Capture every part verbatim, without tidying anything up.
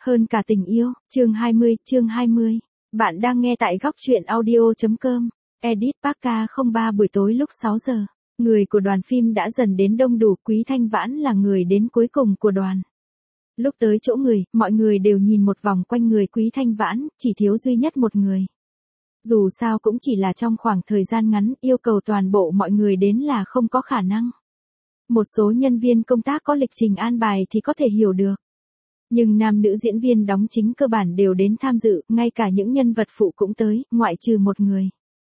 Hơn cả tình yêu, chương hai mươi, chương hai mươi. Bạn đang nghe tại góc truyện audio.com. Edit Parka không ba buổi tối lúc sáu giờ. Người của đoàn phim đã dần đến đông đủ, Quý Thanh Vãn là người đến cuối cùng của đoàn. Lúc tới chỗ người, mọi người đều nhìn một vòng quanh người Quý Thanh Vãn, chỉ thiếu duy nhất một người. Dù sao cũng chỉ là trong khoảng thời gian ngắn, yêu cầu toàn bộ mọi người đến là không có khả năng. Một số nhân viên công tác có lịch trình an bài thì có thể hiểu được. Nhưng nam nữ diễn viên đóng chính cơ bản đều đến tham dự, ngay cả những nhân vật phụ cũng tới, ngoại trừ một người.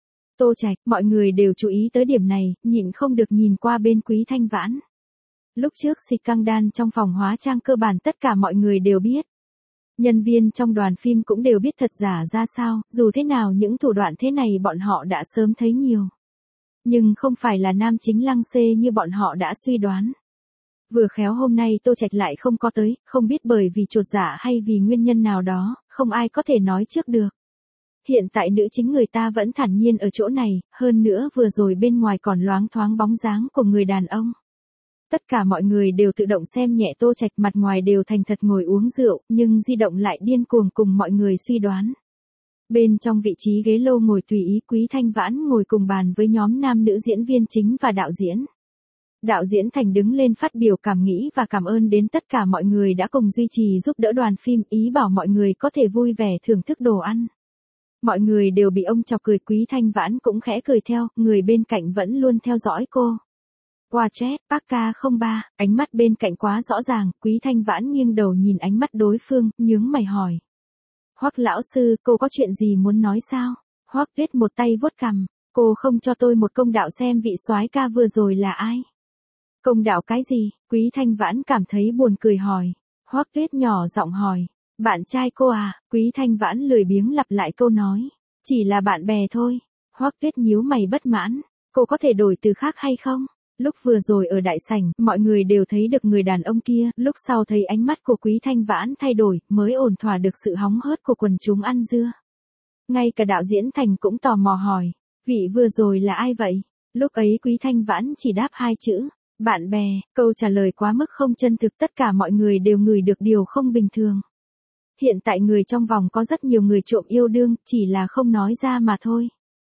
Tô Trạch, mọi người đều chú ý tới điểm này, nhịn không được nhìn qua bên Quý Thanh Vãn. Lúc trước scandal trong phòng hóa trang cơ bản tất cả mọi người đều biết. Nhân viên trong đoàn phim cũng đều biết thật giả ra sao, dù thế nào những thủ đoạn thế này bọn họ đã sớm thấy nhiều. Nhưng không phải là nam chính lăng xê như bọn họ đã suy đoán. Vừa khéo hôm nay Tô Trạch lại không có tới, không biết bởi vì chột dạ hay vì nguyên nhân nào đó, không ai có thể nói trước được. Hiện tại nữ chính người ta vẫn thản nhiên ở chỗ này, hơn nữa vừa rồi bên ngoài còn loáng thoáng bóng dáng của người đàn ông. Tất cả mọi người đều tự động xem nhẹ Tô Trạch, mặt ngoài đều thành thật ngồi uống rượu, nhưng di động lại điên cuồng cùng mọi người suy đoán. Bên trong vị trí ghế lô ngồi tùy ý, Quý Thanh Vãn ngồi cùng bàn với nhóm nam nữ diễn viên chính và đạo diễn. Đạo diễn Thành đứng lên phát biểu cảm nghĩ và cảm ơn đến tất cả mọi người đã cùng duy trì giúp đỡ đoàn phim, ý bảo mọi người có thể vui vẻ thưởng thức đồ ăn. Mọi người đều bị ông chọc cười, Quý Thanh Vãn cũng khẽ cười theo, người bên cạnh vẫn luôn theo dõi cô. Qua chat, Parka không ba, ánh mắt bên cạnh quá rõ ràng, Quý Thanh Vãn nghiêng đầu nhìn ánh mắt đối phương, nhướng mày hỏi. Hoắc lão sư, cô có chuyện gì muốn nói sao? Hoắc Tuyết một tay vuốt cằm, cô không cho tôi một công đạo xem vị soái ca vừa rồi là ai? Công đạo cái gì? Quý Thanh Vãn cảm thấy buồn cười hỏi. Hoắc Tuyết nhỏ giọng hỏi. Bạn trai cô à? Quý Thanh Vãn lười biếng lặp lại câu nói. Chỉ là bạn bè thôi. Hoắc Tuyết nhíu mày bất mãn. Cô có thể đổi từ khác hay không? Lúc vừa rồi ở đại sảnh, mọi người đều thấy được người đàn ông kia, lúc sau thấy ánh mắt của Quý Thanh Vãn thay đổi, mới ổn thỏa được sự hóng hớt của quần chúng ăn dưa. Ngay cả đạo diễn Thành cũng tò mò hỏi. Vị vừa rồi là ai vậy? Lúc ấy Quý Thanh Vãn chỉ đáp hai chữ. Bạn bè, câu trả lời quá mức không chân thực, tất cả mọi người đều ngửi được điều không bình thường. Hiện tại người trong vòng có rất nhiều người trộm yêu đương, chỉ là không nói ra mà thôi.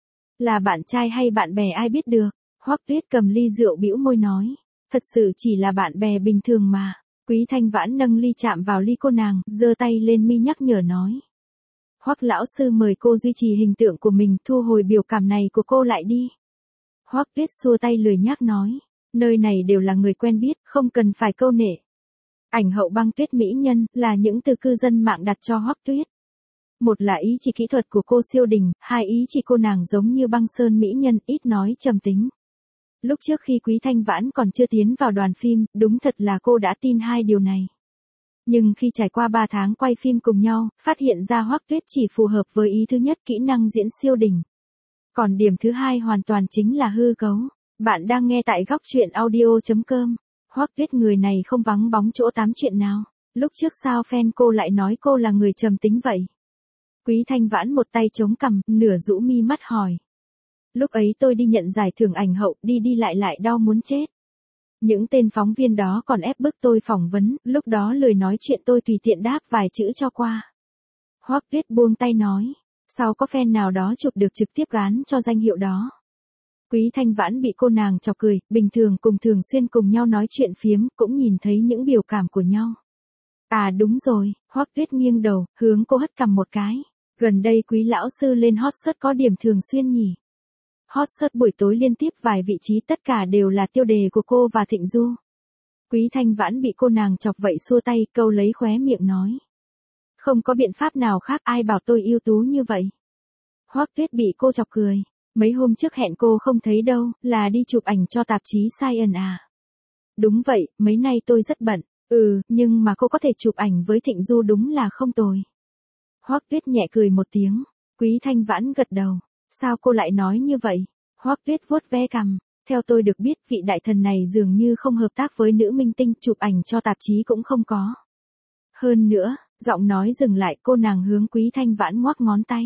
Là bạn trai hay bạn bè ai biết được. Hoắc Tuyết cầm ly rượu bĩu môi nói. Thật sự chỉ là bạn bè bình thường mà. Quý Thanh Vãn nâng ly chạm vào ly cô nàng, giơ tay lên mi nhắc nhở nói. Hoắc lão sư mời cô duy trì hình tượng của mình, thu hồi biểu cảm này của cô lại đi. Hoắc Tuyết xua tay lười nhác nói. Nơi này đều là người quen biết, không cần phải câu nệ. Ảnh hậu Băng Tuyết mỹ nhân, là những từ cư dân mạng đặt cho Hoắc Tuyết. Một là ý chỉ kỹ thuật của cô siêu đỉnh, hai ý chỉ cô nàng giống như băng sơn mỹ nhân, ít nói trầm tính. Lúc trước khi Quý Thanh Vãn còn chưa tiến vào đoàn phim, đúng thật là cô đã tin hai điều này. Nhưng khi trải qua ba tháng quay phim cùng nhau, phát hiện ra Hoắc Tuyết chỉ phù hợp với ý thứ nhất, kỹ năng diễn siêu đỉnh. Còn điểm thứ hai hoàn toàn chính là hư cấu. Bạn đang nghe tại góc truyện audio.com. Hoắc Tuyết người này không vắng bóng chỗ tám chuyện nào. Lúc trước sao fan cô lại nói cô là người trầm tính vậy? Quý Thanh Vãn một tay chống cằm, nửa rũ mi mắt hỏi. Lúc ấy tôi đi nhận giải thưởng ảnh hậu, đi đi lại lại đau muốn chết. Những tên phóng viên đó còn ép bức tôi phỏng vấn, lúc đó lười nói chuyện tôi tùy tiện đáp vài chữ cho qua. Hoắc Tuyết buông tay nói. Sao có fan nào đó chụp được trực tiếp gán cho danh hiệu đó? Quý Thanh Vãn bị cô nàng chọc cười, bình thường cùng thường xuyên cùng nhau nói chuyện phiếm, cũng nhìn thấy những biểu cảm của nhau. À đúng rồi, Hoắc Tuyết nghiêng đầu, hướng cô hất cằm một cái. Gần đây Quý lão sư lên hot search có điểm thường xuyên nhỉ. Hot search buổi tối liên tiếp vài vị trí tất cả đều là tiêu đề của cô và Thịnh Du. Quý Thanh Vãn bị cô nàng chọc vậy xua tay, câu lấy khóe miệng nói. Không có biện pháp nào khác, ai bảo tôi ưu tú như vậy. Hoắc Tuyết bị cô chọc cười. Mấy hôm trước hẹn cô không thấy đâu, là đi chụp ảnh cho tạp chí Science à? Đúng vậy, mấy nay tôi rất bận. Ừ, nhưng mà cô có thể chụp ảnh với Thịnh Du đúng là không tồi. Hoắc Tuyết nhẹ cười một tiếng. Quý Thanh Vãn gật đầu. Sao cô lại nói như vậy? Hoắc Tuyết vuốt ve cằm. Theo tôi được biết vị đại thần này dường như không hợp tác với nữ minh tinh, chụp ảnh cho tạp chí cũng không có. Hơn nữa, giọng nói dừng lại, cô nàng hướng Quý Thanh Vãn ngoắc ngón tay.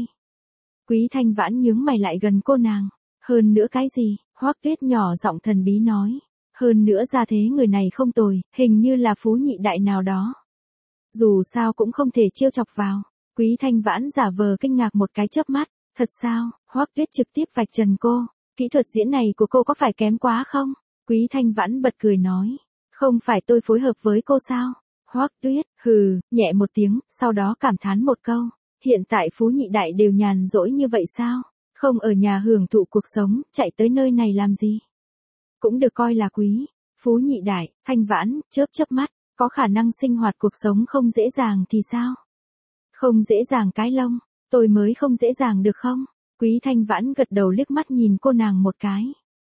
Quý Thanh Vãn nhướng mày lại gần cô nàng. Hơn nữa cái gì? Hoắc Tuyết nhỏ giọng thần bí nói. Hơn nữa ra thế người này không tồi, hình như là phú nhị đại nào đó. Dù sao cũng không thể trêu chọc vào. Quý Thanh Vãn giả vờ kinh ngạc một cái chớp mắt. Thật sao? Hoắc Tuyết trực tiếp vạch trần cô. Kỹ thuật diễn này của cô có phải kém quá không? Quý Thanh Vãn bật cười nói. Không phải tôi phối hợp với cô sao? Hoắc Tuyết, hừ, nhẹ một tiếng, sau đó cảm thán một câu. Hiện tại phú nhị đại đều nhàn rỗi như vậy sao? Không ở nhà hưởng thụ cuộc sống, chạy tới nơi này làm gì? Cũng được coi là quý. Phú nhị đại, Thanh Vãn, chớp chớp mắt, có khả năng sinh hoạt cuộc sống không dễ dàng thì sao? Không dễ dàng cái lông, tôi mới không dễ dàng được không? Quý Thanh Vãn gật đầu liếc mắt nhìn cô nàng một cái.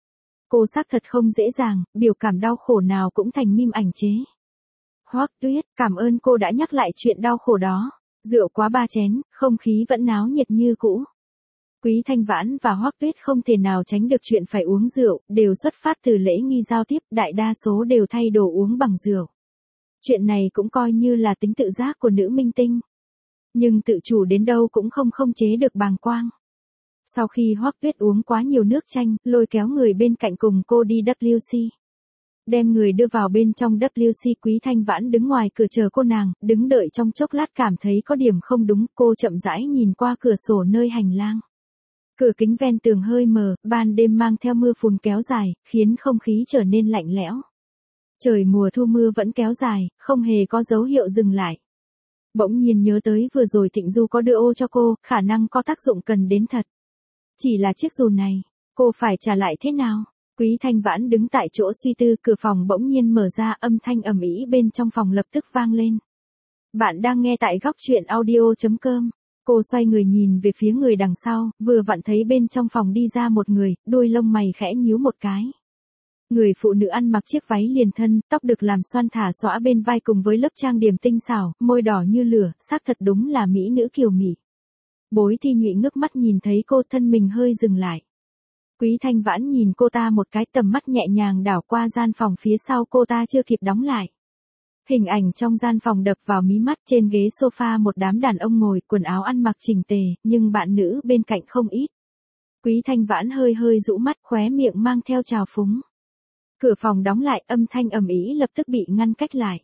Cô xác thật không dễ dàng, biểu cảm đau khổ nào cũng thành meme ảnh chế. Hoắc Tuyết, cảm ơn cô đã nhắc lại chuyện đau khổ đó. Rượu quá ba chén, không khí vẫn náo nhiệt như cũ. Quý Thanh Vãn và Hoắc Tuyết không thể nào tránh được chuyện phải uống rượu, đều xuất phát từ lễ nghi giao tiếp, đại đa số đều thay đồ uống bằng rượu. Chuyện này cũng coi như là tính tự giác của nữ minh tinh. Nhưng tự chủ đến đâu cũng không không chế được bàng quang. Sau khi Hoắc Tuyết uống quá nhiều nước chanh, lôi kéo người bên cạnh cùng cô đi W C. Đem người đưa vào bên trong W C, Quý Thanh Vãn đứng ngoài cửa chờ cô nàng, đứng đợi trong chốc lát cảm thấy có điểm không đúng, cô chậm rãi nhìn qua cửa sổ nơi hành lang. Cửa kính ven tường hơi mờ, ban đêm mang theo mưa phùn kéo dài, khiến không khí trở nên lạnh lẽo. Trời mùa thu mưa vẫn kéo dài, không hề có dấu hiệu dừng lại. Bỗng nhiên nhớ tới vừa rồi Thịnh Du có đưa ô cho cô, khả năng có tác dụng cần đến thật. Chỉ là chiếc dù này, cô phải trả lại thế nào? Quý Thanh Vãn đứng tại chỗ suy tư, cửa phòng bỗng nhiên mở ra, âm thanh ầm ĩ bên trong phòng lập tức vang lên. Bạn đang nghe tại góc truyện audio chấm com. Cô xoay người nhìn về phía người đằng sau, vừa vặn thấy bên trong phòng đi ra một người, đuôi lông mày khẽ nhíu một cái. Người phụ nữ ăn mặc chiếc váy liền thân, tóc được làm xoăn thả xõa bên vai cùng với lớp trang điểm tinh xảo, môi đỏ như lửa, xác thật đúng là mỹ nữ kiều mỹ. Bối Thi Nhụy ngước mắt nhìn thấy cô, thân mình hơi dừng lại. Quý Thanh Vãn nhìn cô ta một cái, tầm mắt nhẹ nhàng đảo qua gian phòng phía sau cô ta chưa kịp đóng lại. Hình ảnh trong gian phòng đập vào mí mắt, trên ghế sofa một đám đàn ông ngồi, quần áo ăn mặc chỉnh tề, nhưng bạn nữ bên cạnh không ít. Quý Thanh Vãn hơi hơi rũ mắt, khóe miệng mang theo trào phúng. Cửa phòng đóng lại, âm thanh ầm ĩ lập tức bị ngăn cách lại.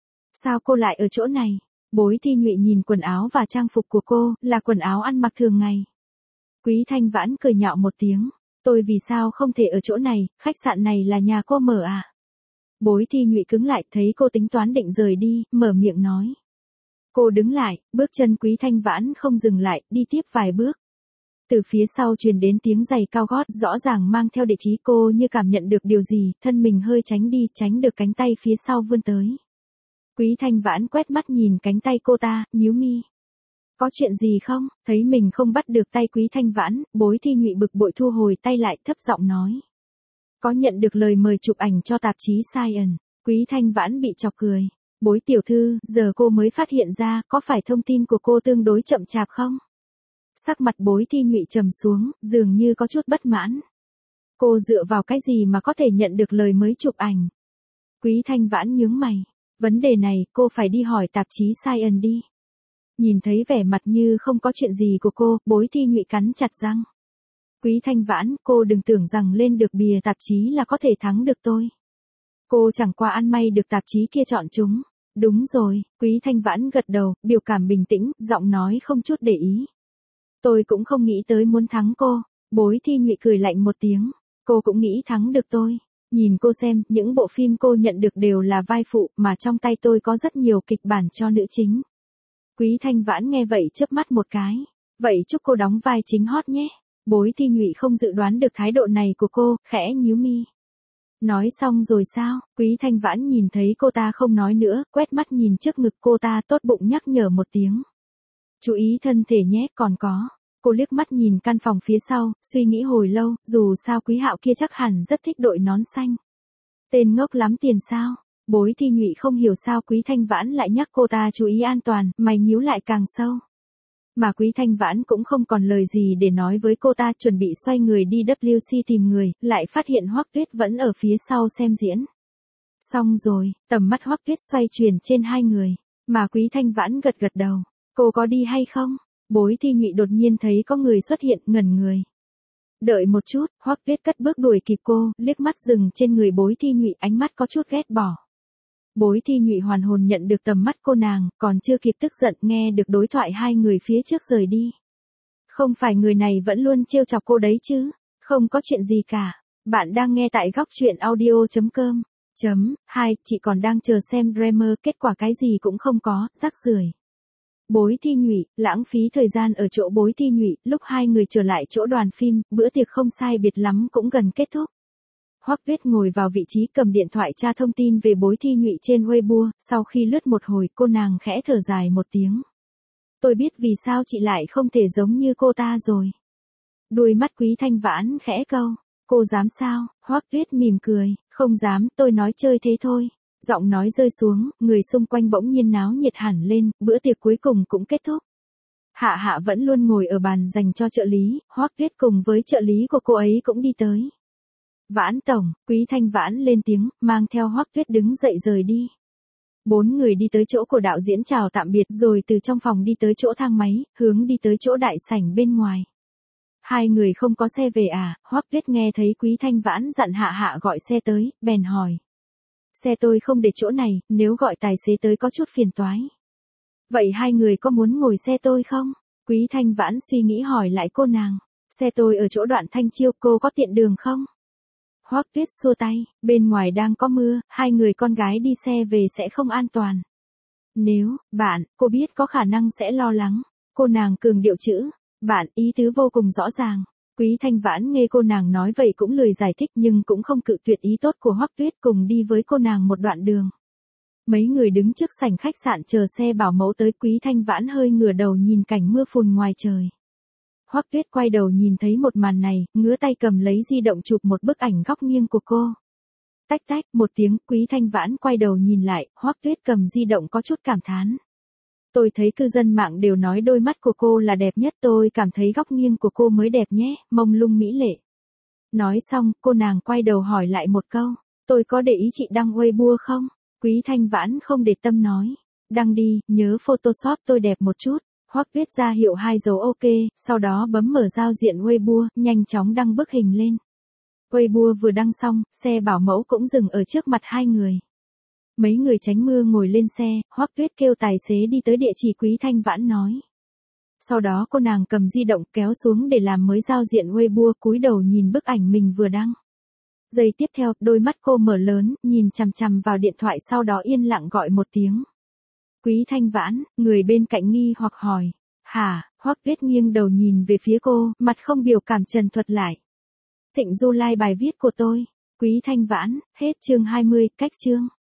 Sao cô lại ở chỗ này? Bối Thi Nhụy nhìn quần áo và trang phục của cô, là quần áo ăn mặc thường ngày. Quý Thanh Vãn cười nhạo một tiếng. Tôi vì sao không thể ở chỗ này, khách sạn này là nhà cô mở à? Bối Thi Nhụy cứng lại, thấy cô tính toán định rời đi, mở miệng nói. Cô đứng lại, bước chân Quý Thanh Vãn không dừng lại, đi tiếp vài bước. Từ phía sau truyền đến tiếng giày cao gót, rõ ràng mang theo địa chí, cô như cảm nhận được điều gì, thân mình hơi tránh đi, tránh được cánh tay phía sau vươn tới. Quý Thanh Vãn quét mắt nhìn cánh tay cô ta, nhíu mi. Có chuyện gì không? Thấy mình không bắt được tay Quý Thanh Vãn, Bối Thi Nhụy bực bội thu hồi tay lại, thấp giọng nói. Có nhận được lời mời chụp ảnh cho tạp chí Science. Quý Thanh Vãn bị chọc cười. Bối tiểu thư, giờ cô mới phát hiện ra, có phải thông tin của cô tương đối chậm chạp không? Sắc mặt Bối Thi Nhụy trầm xuống, dường như có chút bất mãn. Cô dựa vào cái gì mà có thể nhận được lời mới chụp ảnh? Quý Thanh Vãn nhướng mày. Vấn đề này, cô phải đi hỏi tạp chí Science đi. Nhìn thấy vẻ mặt như không có chuyện gì của cô, Bối Thi Nhụy cắn chặt răng. Quý Thanh Vãn, cô đừng tưởng rằng lên được bìa tạp chí là có thể thắng được tôi. Cô chẳng qua ăn may được tạp chí kia chọn chúng. Đúng rồi, Quý Thanh Vãn gật đầu, biểu cảm bình tĩnh, giọng nói không chút để ý. Tôi cũng không nghĩ tới muốn thắng cô. Bối Thi Nhụy cười lạnh một tiếng. Cô cũng nghĩ thắng được tôi. Nhìn cô xem, những bộ phim cô nhận được đều là vai phụ, mà trong tay tôi có rất nhiều kịch bản cho nữ chính. Quý Thanh Vãn nghe vậy chớp mắt một cái. Vậy chúc cô đóng vai chính hot nhé. Bối Thi Nhụy không dự đoán được thái độ này của cô, khẽ nhíu mi. Nói xong rồi sao? Quý Thanh Vãn nhìn thấy cô ta không nói nữa, quét mắt nhìn trước ngực cô ta, tốt bụng nhắc nhở một tiếng. Chú ý thân thể nhé, còn có. Cô liếc mắt nhìn căn phòng phía sau, suy nghĩ hồi lâu, dù sao Quý Hạo kia chắc hẳn rất thích đội nón xanh. Tên ngốc lắm tiền sao? Bối Thi Nhụy không hiểu sao Quý Thanh Vãn lại nhắc cô ta chú ý an toàn, mày nhíu lại càng sâu. Mà Quý Thanh Vãn cũng không còn lời gì để nói với cô ta, chuẩn bị xoay người đi W C tìm người, lại phát hiện Hoắc Tuyết vẫn ở phía sau xem diễn. Xong rồi, tầm mắt Hoắc Tuyết xoay chuyển trên hai người, mà Quý Thanh Vãn gật gật đầu. Cô có đi hay không? Bối Thi Nhụy đột nhiên thấy có người xuất hiện, ngẩn người. Đợi một chút, Hoắc Tuyết cất bước đuổi kịp cô, liếc mắt dừng trên người Bối Thi Nhụy, ánh mắt có chút ghét bỏ. Bối Thi Nhụy hoàn hồn nhận được tầm mắt cô nàng, còn chưa kịp tức giận nghe được đối thoại hai người phía trước rời đi. Không phải người này vẫn luôn trêu chọc cô đấy chứ? Không có chuyện gì cả. Bạn đang nghe tại góc truyện audio chấm com. Chấm, hai, chị còn đang chờ xem Dreamer, kết quả cái gì cũng không có, rác rưởi. Bối Thi Nhụy, lãng phí thời gian ở chỗ Bối Thi Nhụy, lúc hai người trở lại chỗ đoàn phim, bữa tiệc không sai biệt lắm cũng gần kết thúc. Hoắc Tuyết ngồi vào vị trí cầm điện thoại tra thông tin về Bối Thi Nhụy trên Weibo, sau khi lướt một hồi cô nàng khẽ thở dài một tiếng. Tôi biết vì sao chị lại không thể giống như cô ta rồi. Đuôi mắt Quý Thanh Vãn khẽ câu, cô dám sao? Hoắc Tuyết mỉm cười, không dám, tôi nói chơi thế thôi. Giọng nói rơi xuống, người xung quanh bỗng nhiên náo nhiệt hẳn lên, bữa tiệc cuối cùng cũng kết thúc. Hạ Hạ vẫn luôn ngồi ở bàn dành cho trợ lý, Hoắc Tuyết cùng với trợ lý của cô ấy cũng đi tới. Vãn tổng, Quý Thanh Vãn lên tiếng, mang theo Hoắc Tuyết đứng dậy rời đi. Bốn người đi tới chỗ của đạo diễn chào tạm biệt rồi từ trong phòng đi tới chỗ thang máy, hướng đi tới chỗ đại sảnh bên ngoài. Hai người không có xe về à? Hoắc Tuyết nghe thấy Quý Thanh Vãn dặn Hạ Hạ gọi xe tới, bèn hỏi. Xe tôi không để chỗ này, nếu gọi tài xế tới có chút phiền toái. Vậy hai người có muốn ngồi xe tôi không? Quý Thanh Vãn suy nghĩ hỏi lại cô nàng. Xe tôi ở chỗ đoạn Thanh Chiêu, cô có tiện đường không? Hoắc Tuyết xua tay, bên ngoài đang có mưa, hai người con gái đi xe về sẽ không an toàn. Nếu, bạn, cô biết có khả năng sẽ lo lắng. Cô nàng cường điệu chữ, bạn, ý tứ vô cùng rõ ràng. Quý Thanh Vãn nghe cô nàng nói vậy cũng lười giải thích nhưng cũng không cự tuyệt ý tốt của Hoắc Tuyết, cùng đi với cô nàng một đoạn đường. Mấy người đứng trước sảnh khách sạn chờ xe bảo mẫu tới. Quý Thanh Vãn hơi ngửa đầu nhìn cảnh mưa phùn ngoài trời. Hoắc Tuyết quay đầu nhìn thấy một màn này, ngứa tay cầm lấy di động chụp một bức ảnh góc nghiêng của cô. Tách tách, một tiếng, Quý Thanh Vãn quay đầu nhìn lại, Hoắc Tuyết cầm di động có chút cảm thán. Tôi thấy cư dân mạng đều nói đôi mắt của cô là đẹp nhất, tôi cảm thấy góc nghiêng của cô mới đẹp nhé, mông lung mỹ lệ. Nói xong, cô nàng quay đầu hỏi lại một câu, tôi có để ý chị đăng Weibo không? Quý Thanh Vãn không để tâm nói, đăng đi, nhớ Photoshop tôi đẹp một chút. Hoắc Tuyết ra hiệu hai dấu ok, sau đó bấm mở giao diện Weibo, nhanh chóng đăng bức hình lên. Weibo vừa đăng xong, xe bảo mẫu cũng dừng ở trước mặt hai người. Mấy người tránh mưa ngồi lên xe, Hoắc Tuyết kêu tài xế đi tới địa chỉ Quý Thanh Vãn nói. Sau đó cô nàng cầm di động kéo xuống để làm mới giao diện Weibo, cúi đầu nhìn bức ảnh mình vừa đăng. Giây tiếp theo, đôi mắt cô mở lớn, nhìn chằm chằm vào điện thoại, sau đó yên lặng gọi một tiếng. Quý Thanh Vãn, người bên cạnh nghi hoặc hỏi. Hả? Hoắc Tuyết nghiêng đầu nhìn về phía cô, mặt không biểu cảm trần thuật lại. Thịnh Du like bài viết của tôi. Quý Thanh Vãn, hết chương hai mươi, cách chương.